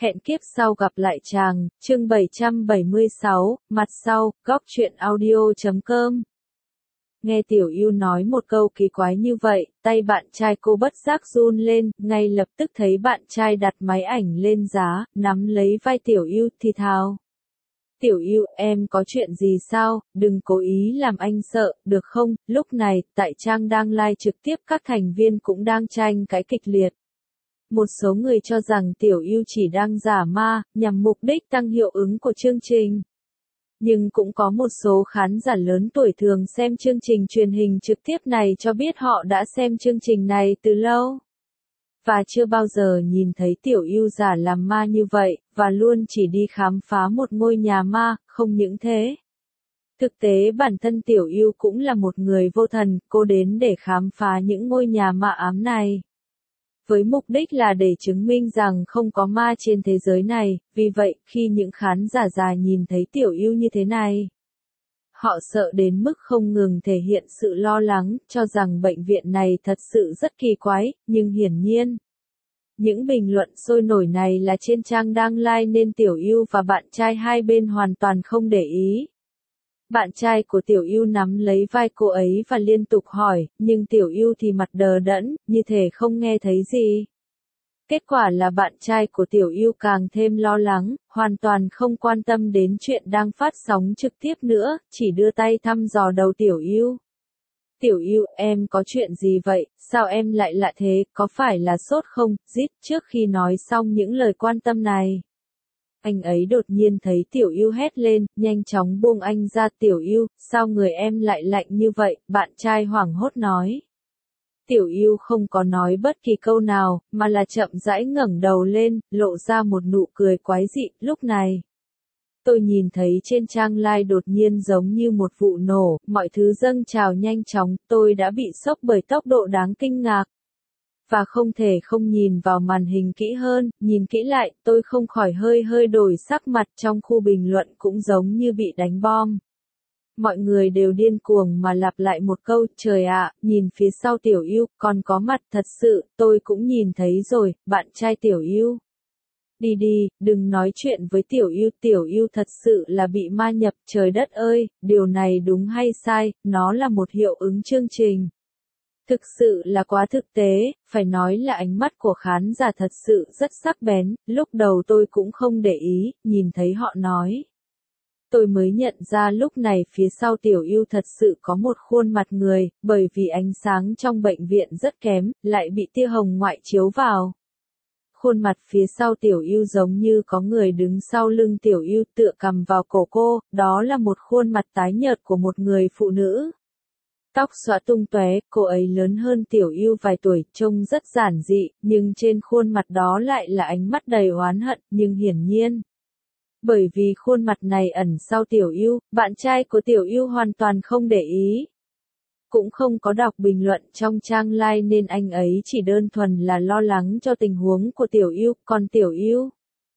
Hẹn kiếp sau gặp lại chàng, chương 776, mặt sau, góc truyện audio.com. Nghe Tiểu Yêu nói một câu kỳ quái như vậy, tay bạn trai cô bất giác run lên, ngay lập tức thấy bạn trai đặt máy ảnh lên giá, nắm lấy vai Tiểu Yêu thì thào. Tiểu Yêu, em có chuyện gì sao, đừng cố ý làm anh sợ, được không? Lúc này, tại trang đang live trực tiếp các thành viên cũng đang tranh cãi kịch liệt. Một số người cho rằng Tiểu Yêu chỉ đang giả ma, nhằm mục đích tăng hiệu ứng của chương trình. Nhưng cũng có một số khán giả lớn tuổi thường xem chương trình truyền hình trực tiếp này cho biết họ đã xem chương trình này từ lâu. Và chưa bao giờ nhìn thấy Tiểu Yêu giả làm ma như vậy, và luôn chỉ đi khám phá một ngôi nhà ma, không những thế. Thực tế bản thân Tiểu Yêu cũng là một người vô thần, cô đến để khám phá những ngôi nhà ma ám này. Với mục đích là để chứng minh rằng không có ma trên thế giới này, vì vậy, khi những khán giả già nhìn thấy Tiểu Yêu như thế này, họ sợ đến mức không ngừng thể hiện sự lo lắng, cho rằng bệnh viện này thật sự rất kỳ quái, nhưng hiển nhiên, những bình luận sôi nổi này là trên trang đang live nên Tiểu Yêu và bạn trai hai bên hoàn toàn không để ý. Bạn trai của Tiểu Yêu nắm lấy vai cô ấy và liên tục hỏi, nhưng Tiểu Yêu thì mặt đờ đẫn, như thể không nghe thấy gì. Kết quả là bạn trai của Tiểu Yêu càng thêm lo lắng, hoàn toàn không quan tâm đến chuyện đang phát sóng trực tiếp nữa, chỉ đưa tay thăm dò đầu Tiểu Yêu. Tiểu Yêu, em có chuyện gì vậy, sao em lại lạ thế, có phải là sốt không, rít. Trước khi nói xong những lời quan tâm này, anh ấy đột nhiên thấy Tiểu Yêu hét lên, nhanh chóng buông anh ra. Tiểu Yêu, sao người em lại lạnh như vậy, bạn trai hoảng hốt nói. Tiểu Yêu không có nói bất kỳ câu nào, mà là chậm rãi ngẩng đầu lên, lộ ra một nụ cười quái dị. Lúc này, tôi nhìn thấy trên trang live đột nhiên giống như một vụ nổ, mọi thứ dâng trào nhanh chóng, tôi đã bị sốc bởi tốc độ đáng kinh ngạc. Và không thể không nhìn vào màn hình kỹ hơn, nhìn kỹ lại, tôi không khỏi hơi đổi sắc mặt. Trong khu bình luận cũng giống như bị đánh bom. Mọi người đều điên cuồng mà lặp lại một câu, trời ạ, nhìn phía sau Tiểu Yêu, còn có mặt thật sự, tôi cũng nhìn thấy rồi, bạn trai Tiểu Yêu. Đi, đừng nói chuyện với Tiểu Yêu thật sự là bị ma nhập, trời đất ơi, điều này đúng hay sai, nó là một hiệu ứng chương trình. Thực sự là quá thực tế, phải nói là ánh mắt của khán giả thật sự rất sắc bén, lúc đầu tôi cũng không để ý, nhìn thấy họ nói. Tôi mới nhận ra lúc này phía sau Tiểu Yêu thật sự có một khuôn mặt người, bởi vì ánh sáng trong bệnh viện rất kém, lại bị tia hồng ngoại chiếu vào. Khuôn mặt phía sau Tiểu Yêu giống như có người đứng sau lưng Tiểu Yêu tựa cằm vào cổ cô, đó là một khuôn mặt tái nhợt của một người phụ nữ. Tóc xõa tung tóe, cô ấy lớn hơn Tiểu Yêu vài tuổi, trông rất giản dị, nhưng trên khuôn mặt đó lại là ánh mắt đầy oán hận, nhưng hiển nhiên. Bởi vì khuôn mặt này ẩn sau Tiểu Yêu, bạn trai của Tiểu Yêu hoàn toàn không để ý. Cũng không có đọc bình luận trong trang live nên anh ấy chỉ đơn thuần là lo lắng cho tình huống của Tiểu Yêu, còn Tiểu Yêu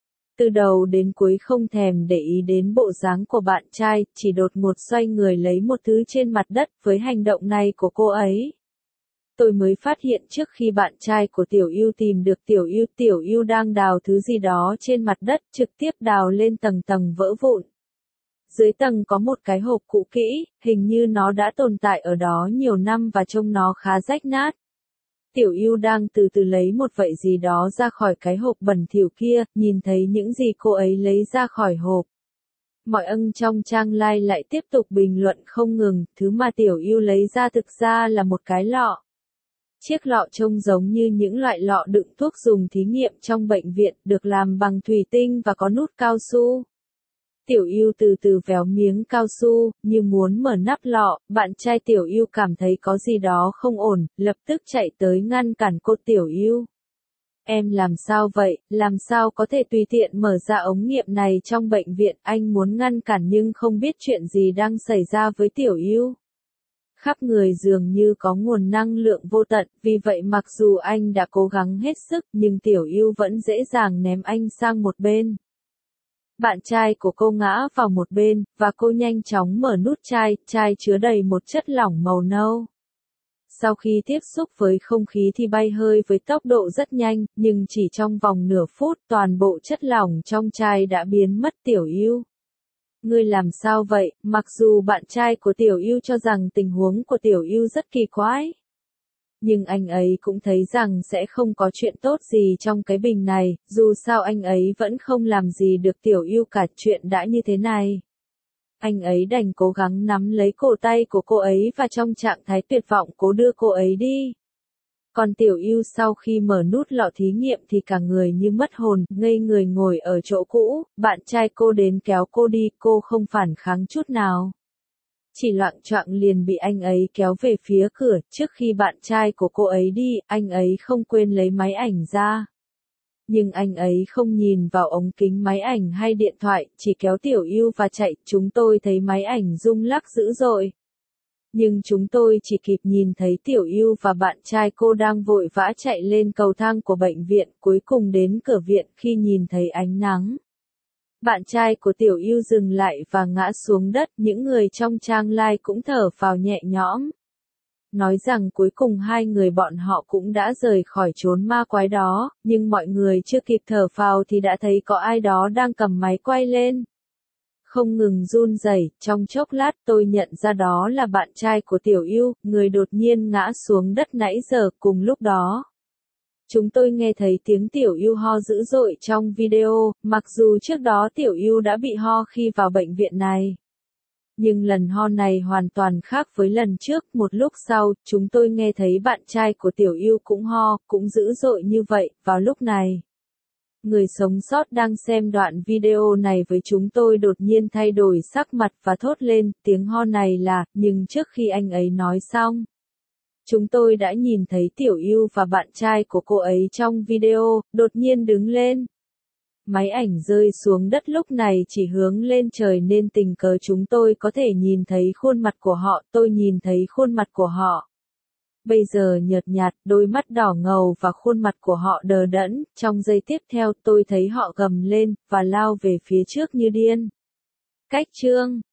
từ đầu đến cuối không thèm để ý đến bộ dáng của bạn trai, chỉ đột ngột xoay người lấy một thứ trên mặt đất. Với hành động này của cô ấy, tôi mới phát hiện trước khi bạn trai của Tiểu Yêu tìm được Tiểu Yêu đang đào thứ gì đó trên mặt đất, trực tiếp đào lên tầng vỡ vụn. Dưới tầng có một cái hộp cũ kỹ, hình như nó đã tồn tại ở đó nhiều năm và trông nó khá rách nát. Tiểu Yêu đang từ từ lấy một vật gì đó ra khỏi cái hộp bẩn thỉu kia, nhìn thấy những gì cô ấy lấy ra khỏi hộp. Mọi ân trong trang live lại tiếp tục bình luận không ngừng, thứ mà Tiểu Yêu lấy ra thực ra là một cái lọ. Chiếc lọ trông giống như những loại lọ đựng thuốc dùng thí nghiệm trong bệnh viện, được làm bằng thủy tinh và có nút cao su. Tiểu Yêu từ từ véo miếng cao su, như muốn mở nắp lọ, bạn trai Tiểu Yêu cảm thấy có gì đó không ổn, lập tức chạy tới ngăn cản cô. Tiểu Yêu, em làm sao vậy, làm sao có thể tùy tiện mở ra ống nghiệm này trong bệnh viện, anh muốn ngăn cản nhưng không biết chuyện gì đang xảy ra với Tiểu Yêu. Khắp người dường như có nguồn năng lượng vô tận, vì vậy mặc dù anh đã cố gắng hết sức nhưng Tiểu Yêu vẫn dễ dàng ném anh sang một bên. Bạn trai của cô ngã vào một bên, và cô nhanh chóng mở nút chai chứa đầy một chất lỏng màu nâu. sau khi tiếp xúc với không khí thì bay hơi với tốc độ rất nhanh, nhưng chỉ trong vòng nửa phút toàn bộ chất lỏng trong chai đã biến mất. Tiểu Yêu, ngươi làm sao vậy? Mặc dù bạn trai của Tiểu Yêu cho rằng tình huống của Tiểu Yêu rất kỳ quái, nhưng anh ấy cũng thấy rằng sẽ không có chuyện tốt gì trong cái bình này, dù sao anh ấy vẫn không làm gì được Tiểu Yêu cả. Chuyện đã như thế này, anh ấy đành cố gắng nắm lấy cổ tay của cô ấy và trong trạng thái tuyệt vọng cố đưa cô ấy đi. Còn Tiểu Yêu sau khi mở nút lọ thí nghiệm thì cả người như mất hồn, ngây người ngồi ở chỗ cũ, bạn trai cô đến kéo cô đi, cô không phản kháng chút nào. Chỉ loạng choạng liền bị anh ấy kéo về phía cửa. Trước khi bạn trai của cô ấy đi, anh ấy không quên lấy máy ảnh ra. Nhưng anh ấy không nhìn vào ống kính máy ảnh hay điện thoại, chỉ kéo Tiểu Yêu và chạy. Chúng tôi thấy máy ảnh rung lắc dữ dội. Nhưng chúng tôi chỉ kịp nhìn thấy Tiểu Yêu và bạn trai cô đang vội vã chạy lên cầu thang của bệnh viện, cuối cùng đến cửa viện. Khi nhìn thấy ánh nắng, bạn trai của Tiểu Yêu dừng lại và ngã xuống đất. Những người trong trang live cũng thở phào nhẹ nhõm, nói rằng cuối cùng hai người bọn họ cũng đã rời khỏi chốn ma quái đó, nhưng mọi người chưa kịp thở phào thì đã thấy có ai đó đang cầm máy quay lên, không ngừng run rẩy. Trong chốc lát tôi nhận ra đó là bạn trai của Tiểu Yêu, người đột nhiên ngã xuống đất nãy giờ. Cùng lúc đó, chúng tôi nghe thấy tiếng Tiểu Yêu ho dữ dội trong video, mặc dù trước đó Tiểu Yêu đã bị ho khi vào bệnh viện này. Nhưng lần ho này hoàn toàn khác với lần trước. Một lúc sau, chúng tôi nghe thấy bạn trai của Tiểu Yêu cũng ho, cũng dữ dội như vậy. Vào lúc này, người sống sót đang xem đoạn video này với chúng tôi đột nhiên thay đổi sắc mặt và thốt lên, tiếng ho này là, nhưng trước khi anh ấy nói xong, chúng tôi đã nhìn thấy Tiểu Yêu và bạn trai của cô ấy trong video, đột nhiên đứng lên. Máy ảnh rơi xuống đất lúc này chỉ hướng lên trời nên tình cờ chúng tôi có thể nhìn thấy khuôn mặt của họ. Tôi nhìn thấy khuôn mặt của họ bây giờ nhợt nhạt, đôi mắt đỏ ngầu và khuôn mặt của họ đờ đẫn. Trong giây tiếp theo tôi thấy họ gầm lên và lao về phía trước như điên. Cách chương